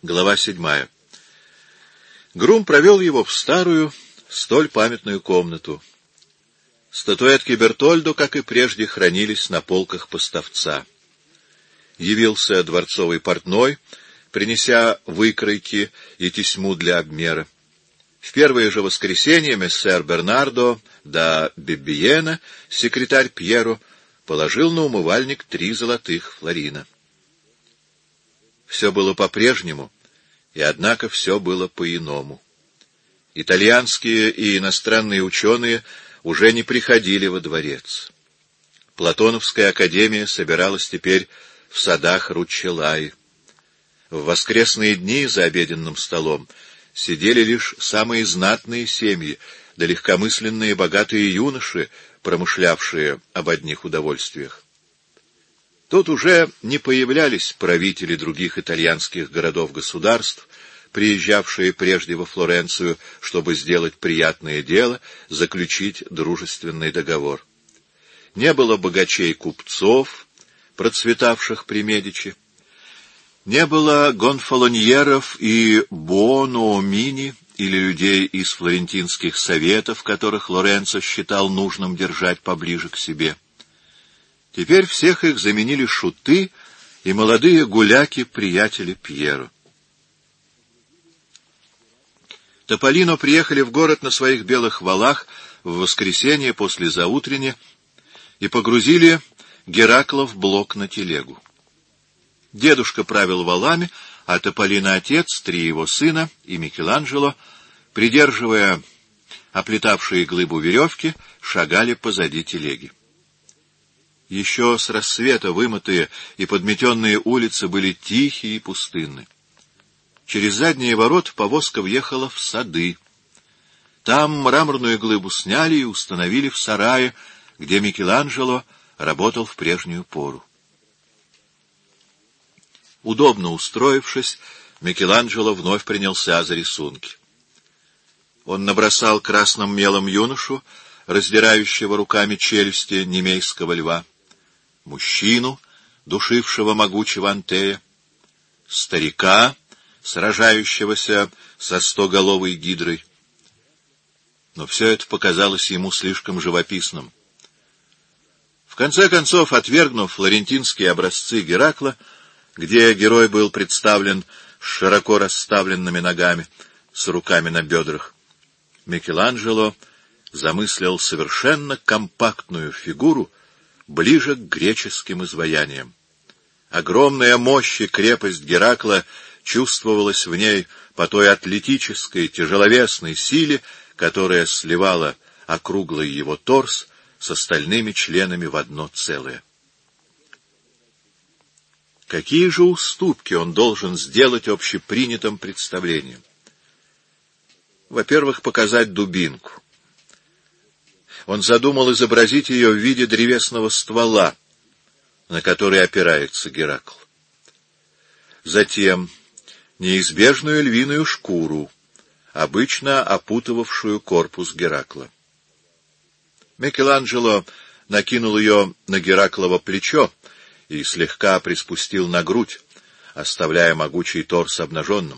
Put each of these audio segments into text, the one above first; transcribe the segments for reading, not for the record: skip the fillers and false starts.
Глава 7. Грум провел его в старую, столь памятную комнату. Статуэтки Бертольдо, как и прежде, хранились на полках поставца. Явился дворцовый портной, принеся выкройки и тесьму для обмера. В первое же воскресенье мессер Бернардо да Биббиена, секретарь Пьеро, положил на умывальник 3 золотых флорина. Все было по-прежнему, и однако все было по-иному. Итальянские и иностранные ученые уже не приходили во дворец. Платоновская академия собиралась теперь в садах Руччеллаи. В воскресные дни за обеденным столом сидели лишь самые знатные семьи, да легкомысленные богатые юноши, промышлявшие об одних удовольствиях. Тут уже не появлялись правители других итальянских городов-государств, приезжавшие прежде во Флоренцию, чтобы сделать приятное дело, заключить дружественный договор. Не было богачей-купцов, процветавших при Медичи. Не было гонфалоньеров и буоноумини, или людей из флорентинских советов, которых Лоренцо считал нужным держать поближе к себе. Теперь всех их заменили шуты и молодые гуляки-приятели Пьеро. Тополино приехали в город на своих белых валах в воскресенье после заутренне и погрузили Геракла в блок на телегу. Дедушка правил валами, а Тополино отец, 3 его сына и Микеланджело, придерживая оплетавшие глыбу веревки, шагали позади телеги. Еще с рассвета вымытые и подметенные улицы были тихие и пустынны. Через задние ворота повозка въехала в сады. Там мраморную глыбу сняли и установили в сарае, где Микеланджело работал в прежнюю пору. Удобно устроившись, Микеланджело вновь принялся за рисунки. Он набросал красным мелом юношу, раздирающего руками челюсти немейского льва, мужчину, душившего могучего Антея, старика, сражающегося со 100-головой гидрой. Но все это показалось ему слишком живописным. В конце концов, отвергнув флорентинские образцы Геракла, где герой был представлен с широко расставленными ногами, с руками на бедрах, Микеланджело замыслил совершенно компактную фигуру, ближе к греческим изваяниям. Огромная мощь и крепость Геракла чувствовалась в ней по той атлетической, тяжеловесной силе, которая сливала округлый его торс с остальными членами в одно целое. Какие же уступки он должен сделать общепринятым представлениям? Во-первых, показать дубинку. Он задумал изобразить ее в виде древесного ствола, на который опирается Геракл. Затем неизбежную львиную шкуру, обычно опутывавшую корпус Геракла. Микеланджело накинул ее на Гераклово плечо и слегка приспустил на грудь, оставляя могучий торс обнаженным.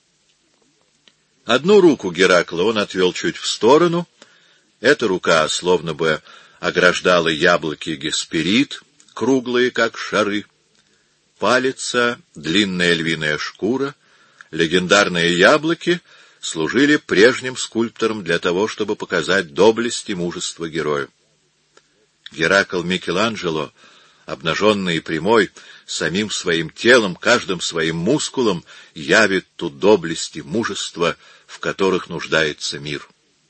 Одну руку Геракла он отвел чуть в сторону. Эта рука словно бы ограждала яблоки Гесперид, круглые, как шары. Палица, длинная львиная шкура, легендарные яблоки служили прежним скульпторам для того, чтобы показать доблесть и мужество героя. Геракл Микеланджело, обнаженный и прямой, самим своим телом, каждым своим мускулом, явит ту доблесть и мужество, в которых нуждается мир.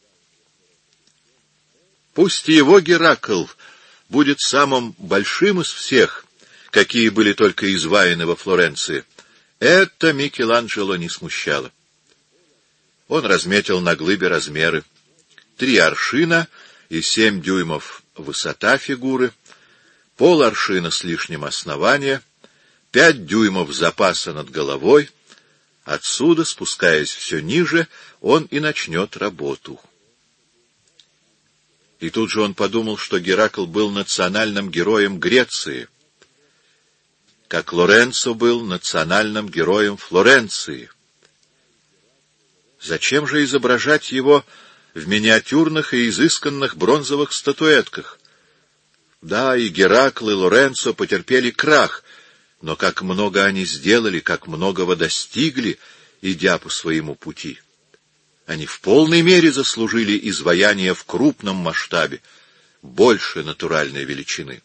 Пусть его Геракл будет самым большим из всех, какие были только изваяны во Флоренции, это Микеланджело не смущало. Он разметил на глыбе размеры: 3 аршина и 7 дюймов высота фигуры, пол-аршина с лишним основания, 5 дюймов запаса над головой. Отсюда, спускаясь все ниже, он и начнет работу. И тут же он подумал, что Геракл был национальным героем Греции. как Лоренцо был национальным героем Флоренции. Зачем же изображать его в миниатюрных и изысканных бронзовых статуэтках? Да, и Геракл, и Лоренцо потерпели крах, но как много они сделали, как многого достигли, идя по своему пути. Они в полной мере заслужили изваяние в крупном масштабе, больше натуральной величины.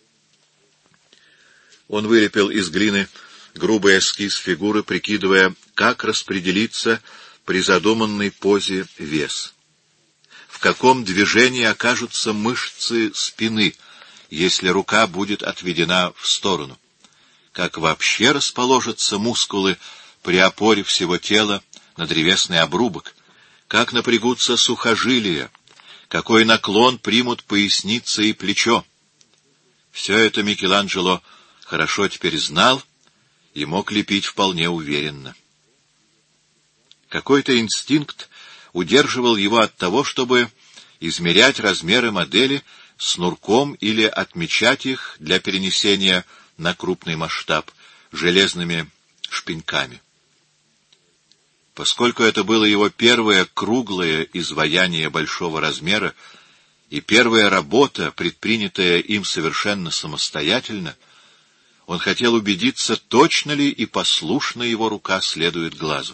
Он вылепил из глины грубый эскиз фигуры, прикидывая, как распределится при задуманной позе вес. В каком движении окажутся мышцы спины, если рука будет отведена в сторону. Как вообще расположатся мускулы при опоре всего тела на древесный обрубок, как напрягутся сухожилия, какой наклон примут поясница и плечо. Все это Микеланджело хорошо теперь знал и мог лепить вполне уверенно. Какой-то инстинкт удерживал его от того, чтобы измерять размеры модели снурком или отмечать их для перенесения на крупный масштаб железными шпеньками. Поскольку это было его первое круглое изваяние большого размера и первая работа, предпринятая им совершенно самостоятельно, он хотел убедиться, точно ли и послушно его рука следует глазу.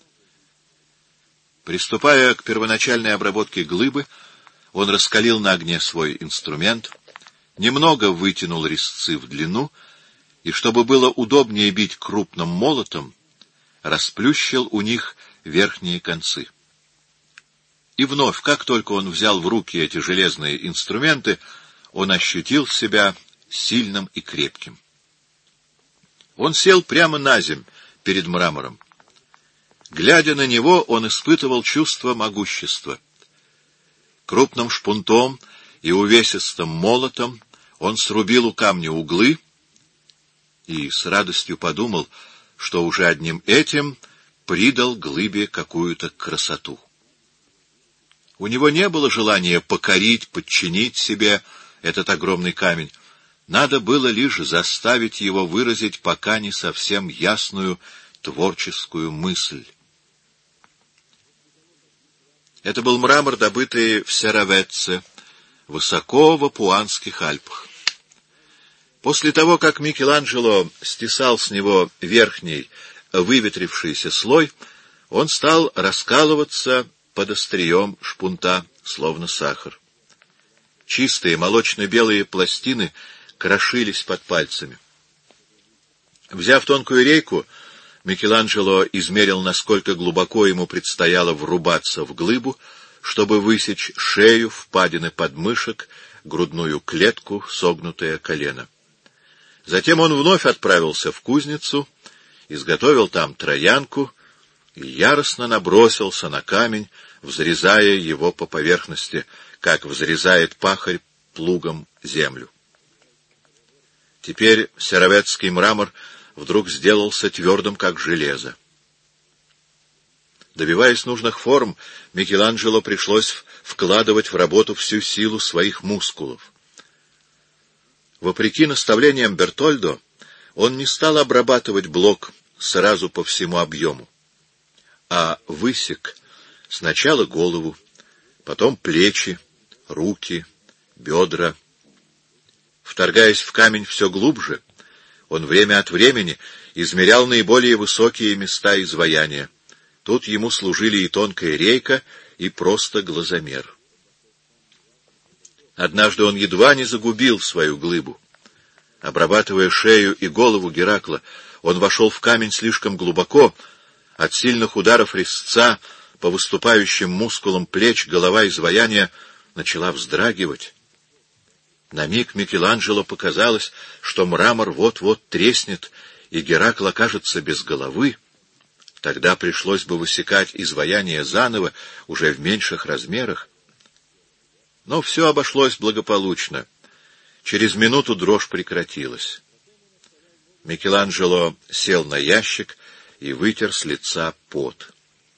Приступая к первоначальной обработке глыбы, он раскалил на огне свой инструмент, немного вытянул резцы в длину и, чтобы было удобнее бить крупным молотом, расплющил у них верхние концы. И вновь, как только он взял в руки эти железные инструменты, он ощутил себя сильным и крепким. Он сел прямо наземь перед мрамором. Глядя на него, он испытывал чувство могущества. Крупным шпунтом и увесистым молотом он срубил у камня углы и с радостью подумал, что уже одним этим придал глыбе какую-то красоту. У него не было желания покорить, подчинить себе этот огромный камень. Надо было лишь заставить его выразить пока не совсем ясную творческую мысль. Это был мрамор, добытый в Серовецце, высоко в Апуанских Альпах. После того, как Микеланджело стесал с него верхний выветрившийся слой, он стал раскалываться под острием шпунта, словно сахар. Чистые молочно-белые пластины крошились под пальцами. Взяв тонкую рейку, Микеланджело измерил, насколько глубоко ему предстояло врубаться в глыбу, чтобы высечь шею, впадины подмышек, грудную клетку, согнутое колено. Затем он вновь отправился в кузницу, изготовил там троянку и яростно набросился на камень, взрезая его по поверхности, как взрезает пахарь плугом землю. Теперь серовецкий мрамор вдруг сделался твердым, как железо. Добиваясь нужных форм, Микеланджело пришлось вкладывать в работу всю силу своих мускулов. Вопреки наставлениям Бертольдо, он не стал обрабатывать блок сразу по всему объему, а высек сначала голову, потом плечи, руки, бедра. Вторгаясь в камень все глубже, он время от времени измерял наиболее высокие места изваяния. Тут ему служили и тонкая рейка, и просто глазомер. Однажды он едва не загубил свою глыбу. Обрабатывая шею и голову Геракла, он вошел в камень слишком глубоко. От сильных ударов резца по выступающим мускулам плеч голова изваяния начала вздрагивать. На миг Микеланджело показалось, что мрамор вот-вот треснет, и Геракл окажется без головы. Тогда пришлось бы высекать изваяние заново, уже в меньших размерах. Но все обошлось благополучно. Через минуту дрожь прекратилась. Микеланджело сел на ящик и вытер с лица пот.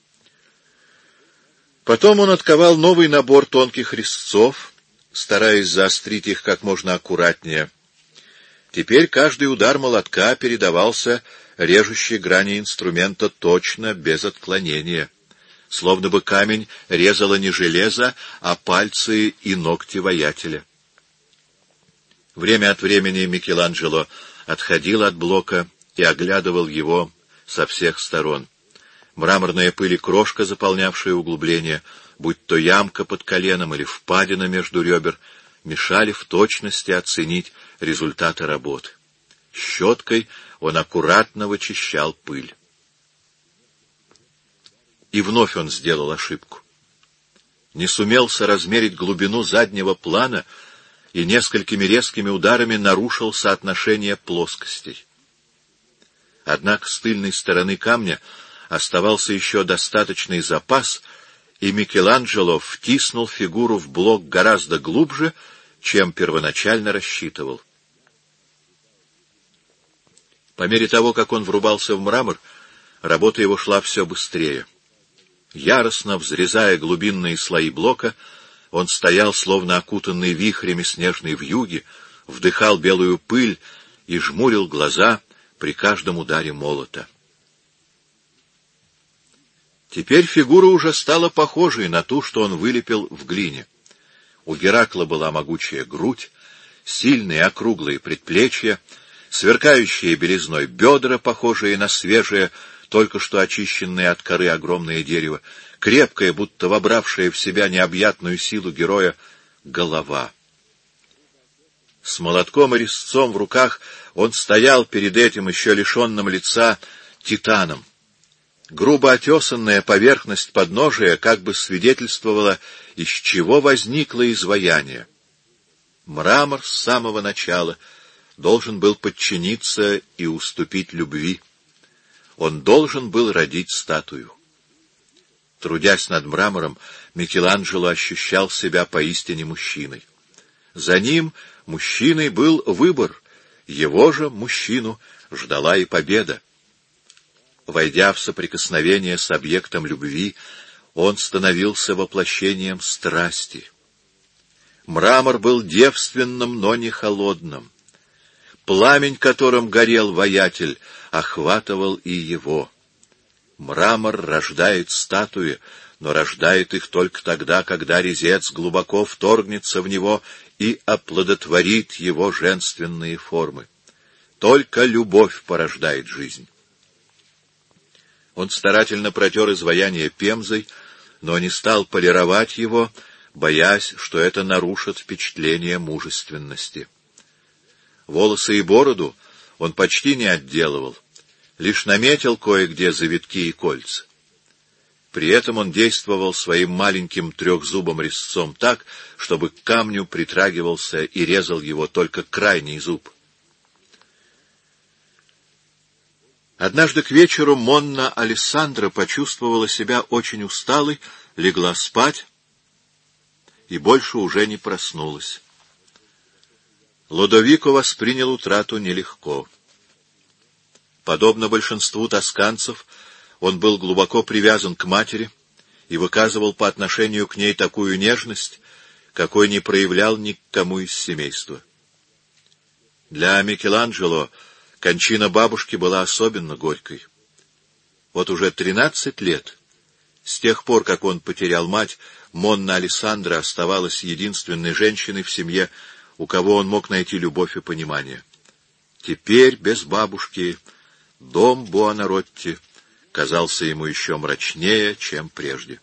Потом он отковал новый набор тонких резцов, стараясь заострить их как можно аккуратнее. Теперь каждый удар молотка передавался режущей грани инструмента точно, без отклонения, словно бы камень резало не железо, а пальцы и ногти воятеля. Время от времени Микеланджело отходил от блока и оглядывал его со всех сторон. Мраморная пыль и крошка, заполнявшая углубление, будь то ямка под коленом или впадина между ребер, мешали в точности оценить результаты работы. Щеткой он аккуратно вычищал пыль. И вновь он сделал ошибку. Не сумел соразмерить глубину заднего плана и несколькими резкими ударами нарушил соотношение плоскостей. Однако с тыльной стороны камня оставался еще достаточный запас, и Микеланджело втиснул фигуру в блок гораздо глубже, чем первоначально рассчитывал. По мере того, как он врубался в мрамор, работа его шла все быстрее. Яростно взрезая глубинные слои блока, он стоял, словно окутанный вихрями снежной вьюги, вдыхал белую пыль и жмурил глаза при каждом ударе молота. Теперь фигура уже стала похожей на ту, что он вылепил в глине. У Геракла была могучая грудь, сильные округлые предплечья, сверкающие белизной бедра, похожие на свежее, только что очищенное от коры огромное дерево, крепкая, будто вобравшая в себя необъятную силу героя, голова. С молотком и резцом в руках он стоял перед этим еще лишенным лица титаном. Грубо отесанная поверхность подножия как бы свидетельствовала, из чего возникло изваяние. Мрамор с самого начала должен был подчиниться и уступить любви. Он должен был родить статую. Трудясь над мрамором, Микеланджело ощущал себя поистине мужчиной. За ним, мужчиной, был выбор, его же, мужчину, ждала и победа. Войдя в соприкосновение с объектом любви, он становился воплощением страсти. Мрамор был девственным, но не холодным. Пламень, которым горел воятель, охватывал и его. Мрамор рождает статуи, но рождает их только тогда, когда резец глубоко вторгнется в него и оплодотворит его женственные формы. Только любовь порождает жизнь. Он старательно протер изваяние пемзой, но не стал полировать его, боясь, что это нарушит впечатление мужественности. Волосы и бороду он почти не отделывал, лишь наметил кое-где завитки и кольца. При этом он действовал своим маленьким трехзубым резцом так, чтобы к камню притрагивался и резал его только крайний зуб. Однажды к вечеру Монна Алессандра почувствовала себя очень усталой, легла спать и больше уже не проснулась. Лодовико воспринял утрату нелегко. Подобно большинству тосканцев, он был глубоко привязан к матери и выказывал по отношению к ней такую нежность, какой не проявлял ни к кому из семейства. Для Микеланджело кончина бабушки была особенно горькой. Вот уже 13 лет, с тех пор, как он потерял мать, Монна Алессандра оставалась единственной женщиной в семье, у кого он мог найти любовь и понимание. Теперь, без бабушки, дом Буонаротти казался ему еще мрачнее, чем прежде.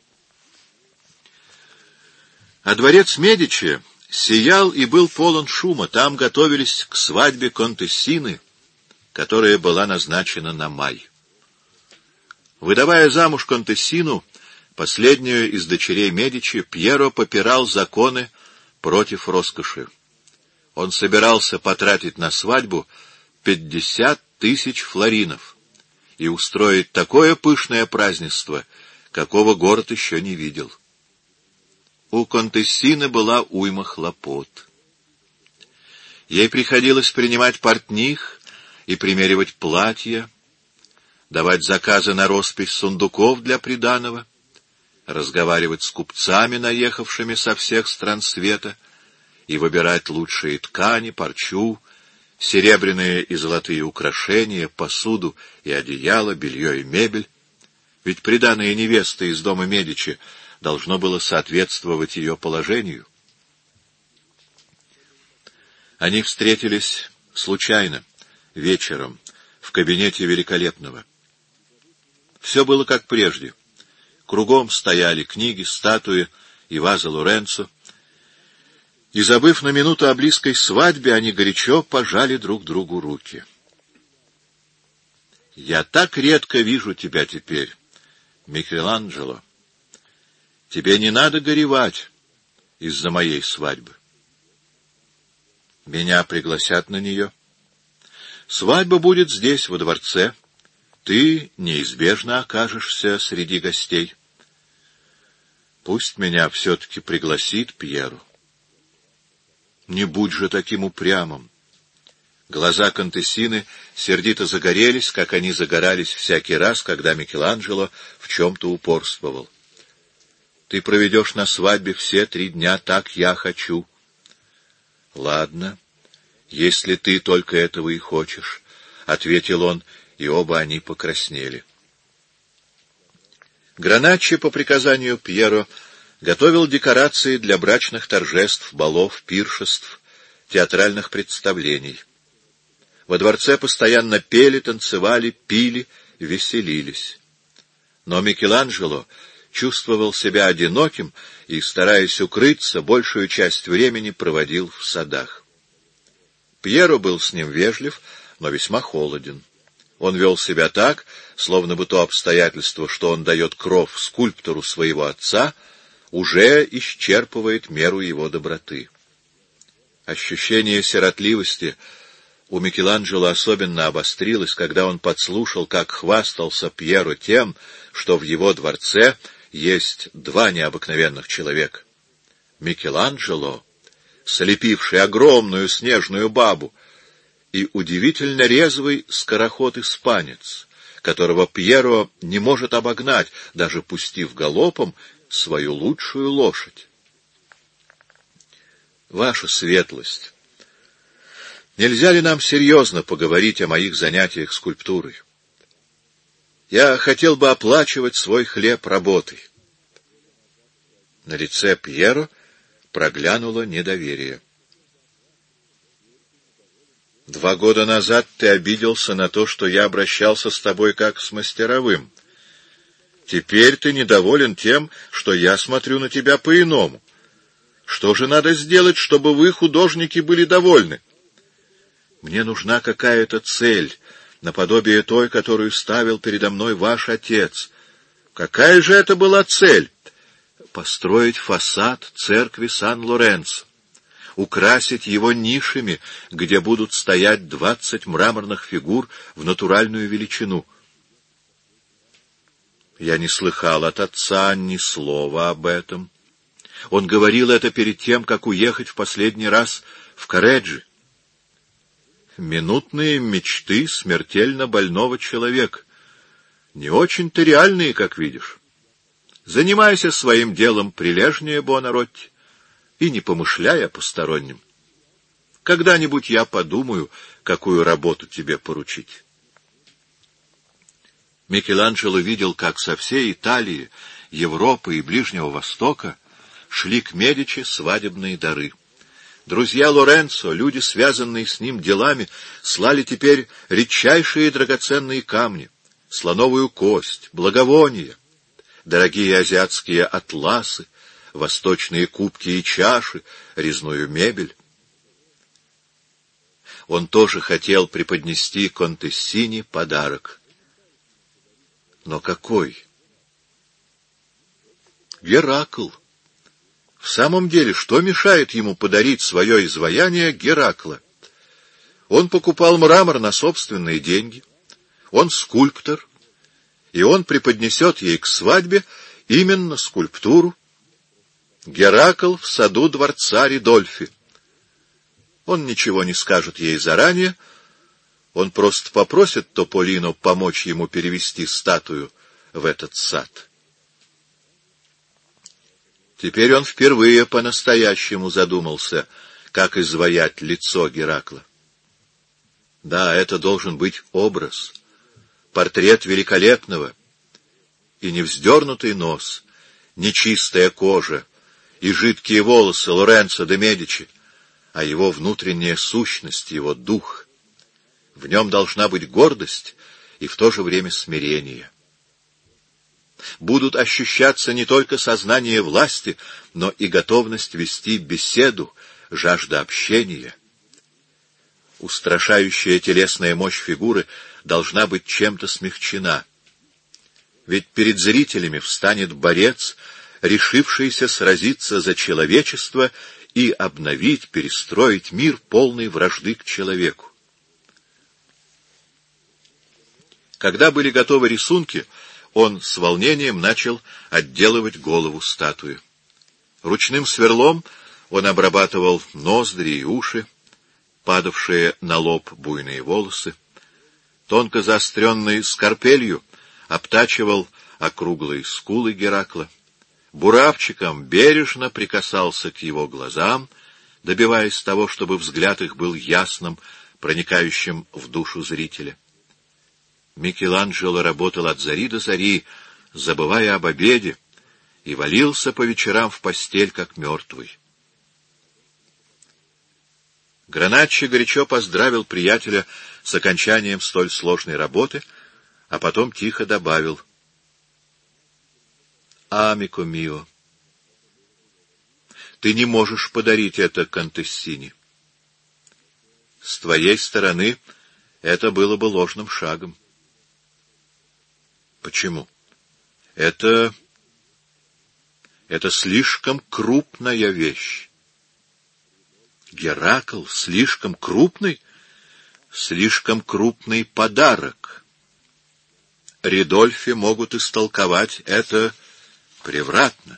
А дворец Медичи сиял и был полон шума. Там готовились к свадьбе Контессины, которая была назначена на май. Выдавая замуж Контессину, последнюю из дочерей Медичи, Пьеро попирал законы против роскоши. Он собирался потратить на свадьбу 50 000 флоринов и устроить такое пышное празднество, какого город еще не видел. У Контессины была уйма хлопот. Ей приходилось принимать портних и примеривать платья, давать заказы на роспись сундуков для приданого, разговаривать с купцами, наехавшими со всех стран света, и выбирать лучшие ткани, парчу, серебряные и золотые украшения, посуду и одеяло, белье и мебель. Ведь приданое невесты из дома Медичи должно было соответствовать ее положению. Они встретились случайно, вечером, в кабинете Великолепного. Все было как прежде. Кругом стояли книги, статуи и ваза Лоренцо. И, забыв на минуту о близкой свадьбе, они горячо пожали друг другу руки. «Я так редко вижу тебя теперь, Микеланджело. Тебе не надо горевать из-за моей свадьбы. Меня пригласят на нее. Свадьба будет здесь, во дворце. Ты неизбежно окажешься среди гостей. Пусть меня все-таки пригласит Пьеро. Не будь же таким упрямым». Глаза Контессины сердито загорелись, как они загорались всякий раз, когда Микеланджело в чем-то упорствовал. «Ты проведешь на свадьбе все 3 дня, так я хочу». «Ладно, если ты только этого и хочешь», — ответил он, и оба они покраснели. Граначчи по приказанию Пьеро готовил декорации для брачных торжеств, балов, пиршеств, театральных представлений. Во дворце постоянно пели, танцевали, пили, веселились. Но Микеланджело чувствовал себя одиноким и, стараясь укрыться, большую часть времени проводил в садах. Пьеро был с ним вежлив, но весьма холоден. Он вел себя так, словно бы то обстоятельство, что он дает кров скульптору своего отца, уже исчерпывает меру его доброты. Ощущение сиротливости у Микеланджело особенно обострилось, когда он подслушал, как хвастался Пьеро тем, что в его дворце есть 2 необыкновенных человека. Микеланджело, слепивший огромную снежную бабу, и удивительно резвый скороход-испанец, которого Пьеро не может обогнать, даже пустив галопом свою лучшую лошадь. Ваша светлость, нельзя ли нам серьезно поговорить о моих занятиях скульптурой? Я хотел бы оплачивать свой хлеб работой. На лице Пьеро проглянуло недоверие. 2 года назад ты обиделся на то, что я обращался с тобой как с мастеровым. Теперь ты недоволен тем, что я смотрю на тебя по-иному. Что же надо сделать, чтобы вы, художники, были довольны? Мне нужна какая-то цель, наподобие той, которую ставил передо мной ваш отец. Какая же это была цель? Построить фасад церкви Сан-Лоренцо, украсить его нишами, где будут стоять 20 мраморных фигур в натуральную величину. Я не слыхал от отца ни слова об этом. Он говорил это перед тем, как уехать в последний раз в Корреджи. Минутные мечты смертельно больного человека. Не очень-то реальные, как видишь. Занимайся своим делом прилежнее, Буонаротти, и не помышляй о постороннем. Когда-нибудь я подумаю, какую работу тебе поручить. Микеланджело видел, как со всей Италии, Европы и Ближнего Востока шли к Медичи свадебные дары. Друзья Лоренцо, люди, связанные с ним делами, слали теперь редчайшие драгоценные камни, слоновую кость, благовония, дорогие азиатские атласы, восточные кубки и чаши, резную мебель. Он тоже хотел преподнести Контессине подарок. Но какой? Геракл. В самом деле, что мешает ему подарить свое изваяние Геракла? Он покупал мрамор на собственные деньги, он скульптор, и он преподнесет ей к свадьбе именно скульптуру «Геракл в саду дворца Ридольфи». Он ничего не скажет ей заранее, он просто попросит Тополино помочь ему перевести статую в этот сад. Теперь он впервые по-настоящему задумался, как изваять лицо Геракла. Да, это должен быть образ, портрет великолепного, и не вздернутый нос, не чистая кожа и жидкие волосы Лоренцо де Медичи, а его внутренняя сущность, его дух. В нем должна быть гордость и в то же время смирение. Будут ощущаться не только сознание власти, но и готовность вести беседу, жажда общения. Устрашающая телесная мощь фигуры должна быть чем-то смягчена. Ведь перед зрителями встанет борец, решившийся сразиться за человечество и обновить, перестроить мир, полный вражды к человеку. Когда были готовы рисунки, он с волнением начал отделывать голову статуи. Ручным сверлом он обрабатывал ноздри и уши, падавшие на лоб буйные волосы. Тонко заостренной скальпелью обтачивал округлые скулы Геракла. Буравчиком бережно прикасался к его глазам, добиваясь того, чтобы взгляд их был ясным, проникающим в душу зрителя. Микеланджело работал от зари до зари, забывая об обеде, и валился по вечерам в постель, как мертвый. Граначчи горячо поздравил приятеля с окончанием столь сложной работы, а потом тихо добавил: «Амико мио, ты не можешь подарить это Контессини. С твоей стороны это было бы ложным шагом». «Почему?» Это слишком крупная вещь». «Геракл слишком крупный?» «Слишком крупный подарок. Ридольфи могут истолковать это превратно».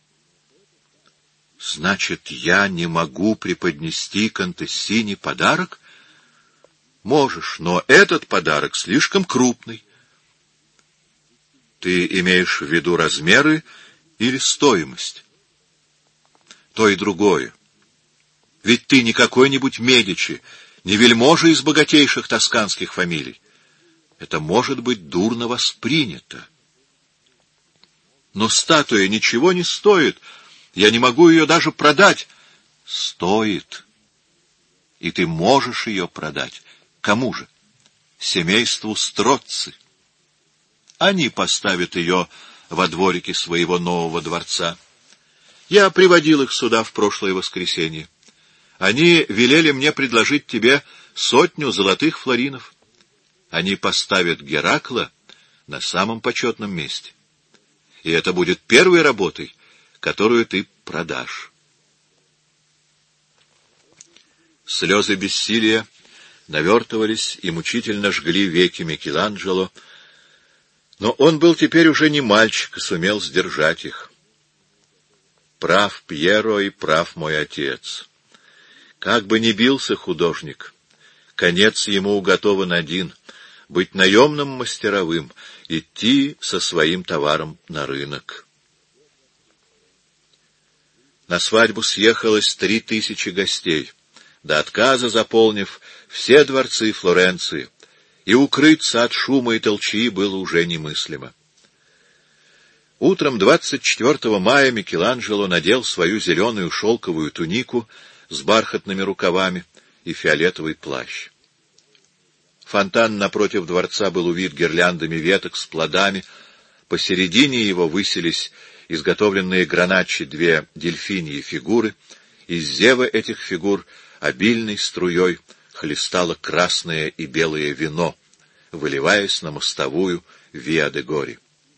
«Значит, я не могу преподнести Контессине подарок?» «Можешь, но этот подарок слишком крупный». «Ты имеешь в виду размеры или стоимость?» «То и другое. Ведь ты не какой-нибудь Медичи, не вельможа из богатейших тосканских фамилий. Это может быть дурно воспринято». «Но статуя ничего не стоит. Я не могу ее даже продать». «Стоит. И ты можешь ее продать. Кому же? Семейству Строцци. Они поставят ее во дворике своего нового дворца. Я приводил их сюда в прошлое воскресенье. Они велели мне предложить тебе 100 золотых флоринов. Они поставят Геракла на самом почетном месте. И это будет первой работой, которую ты продашь». Слезы бессилия навертывались и мучительно жгли веки Микеланджело, но он был теперь уже не мальчик и сумел сдержать их. Прав Пьеро и прав мой отец. Как бы ни бился художник, конец ему уготован один — быть наемным мастеровым, идти со своим товаром на рынок. На свадьбу съехалось 3000 гостей, до отказа заполнив все дворцы Флоренции, и укрыться от шума и толчии было уже немыслимо. Утром 24 мая Микеланджело надел свою зеленую шелковую тунику с бархатными рукавами и фиолетовый плащ. Фонтан напротив дворца был увит гирляндами веток с плодами, посередине его высились изготовленные Граначчи 2 дельфиньи фигуры, из зева этих фигур обильной струей хлестало красное и белое вино, выливаясь на мостовую Виа-де-Гори.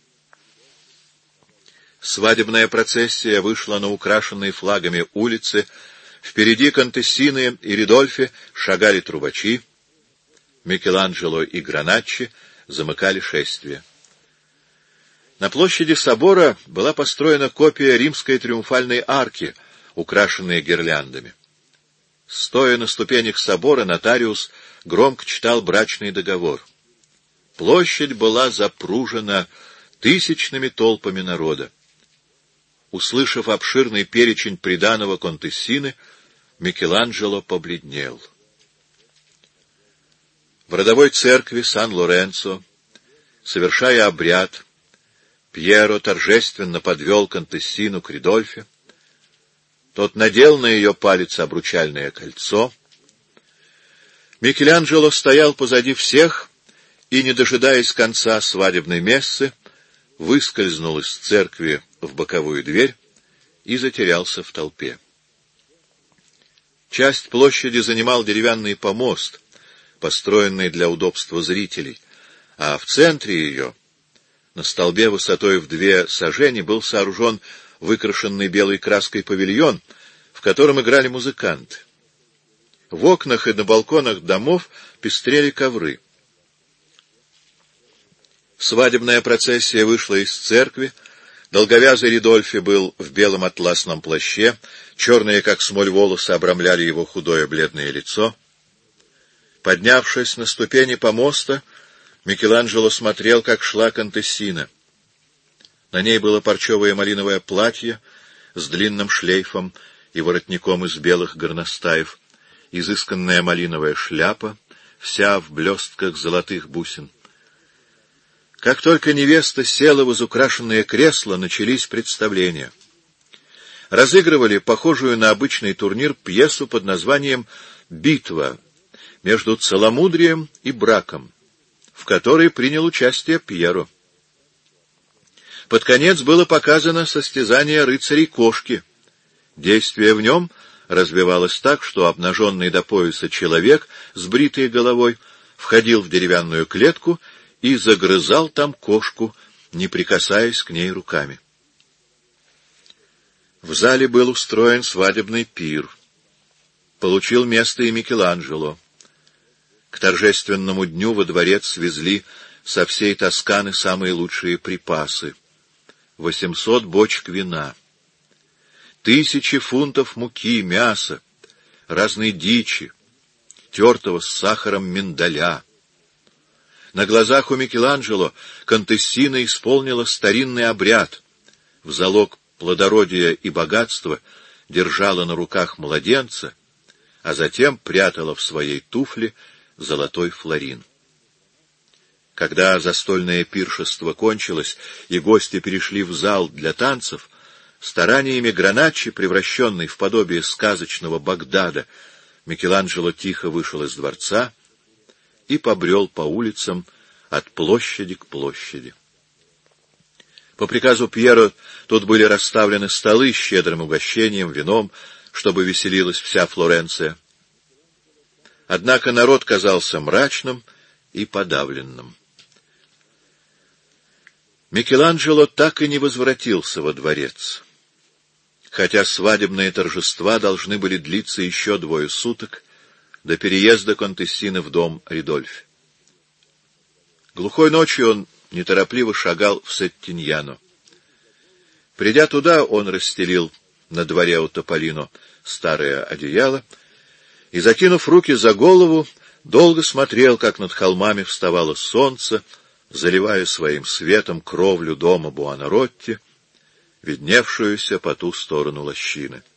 Свадебная процессия вышла на украшенные флагами улицы. Впереди Контессины и Ридольфи шагали трубачи. Микеланджело и Граначчи замыкали шествие. На площади собора была построена копия римской триумфальной арки, украшенная гирляндами. Стоя на ступенях собора, нотариус громко читал брачный договор. Площадь была запружена тысячными толпами народа. Услышав обширный перечень приданого Контессины, Микеланджело побледнел. В родовой церкви Сан-Лоренцо, совершая обряд, Пьеро торжественно подвел Контессину к Ридольфе. Тот надел на ее палец обручальное кольцо. Микеланджело стоял позади всех и, не дожидаясь конца свадебной мессы, выскользнул из церкви в боковую дверь и затерялся в толпе. Часть площади занимал деревянный помост, построенный для удобства зрителей, а в центре ее, на столбе высотой в 2 сажени, был сооружен выкрашенный белой краской павильон, в котором играли музыканты. В окнах и на балконах домов пестрели ковры. Свадебная процессия вышла из церкви. Долговязый Ридольфи был в белом атласном плаще, черные, как смоль, волосы обрамляли его худое бледное лицо. Поднявшись на ступени помоста, Микеланджело смотрел, как шла Контессина. На ней было парчевое малиновое платье с длинным шлейфом и воротником из белых горностаев, изысканная малиновая шляпа, вся в блестках золотых бусин. Как только невеста села в изукрашенное кресло, начались представления. Разыгрывали похожую на обычный турнир пьесу под названием «Битва между целомудрием и браком», в которой принял участие Пьеро. Под конец было показано состязание рыцарей-кошки. Действие в нем развивалось так, что обнаженный до пояса человек с бритой головой входил в деревянную клетку и загрызал там кошку, не прикасаясь к ней руками. В зале был устроен свадебный пир. Получил место и Микеланджело. К торжественному дню во дворец свезли со всей Тосканы самые лучшие припасы. 800 бочек вина, 1000 фунтов муки, мяса, разной дичи, тертого с сахаром миндаля. На глазах у Микеланджело Контессина исполнила старинный обряд. В залог плодородия и богатства держала на руках младенца, а затем прятала в своей туфле золотой флорин. Когда застольное пиршество кончилось и гости перешли в зал для танцев, стараниями Граначчи, превращенный в подобие сказочного Багдада, Микеланджело тихо вышел из дворца и побрел по улицам от площади к площади. По приказу Пьеро тут были расставлены столы с щедрым угощением, вином, чтобы веселилась вся Флоренция. Однако народ казался мрачным и подавленным. Микеланджело так и не возвратился во дворец, хотя свадебные торжества должны были длиться еще 2 суток до переезда Контессины в дом Ридольфи. Глухой ночью он неторопливо шагал в Сеттиньяно. Придя туда, он расстелил на дворе у Тополино старое одеяло и, закинув руки за голову, долго смотрел, как над холмами вставало солнце, заливая своим светом кровлю дома Буонаротти, видневшуюся по ту сторону лощины.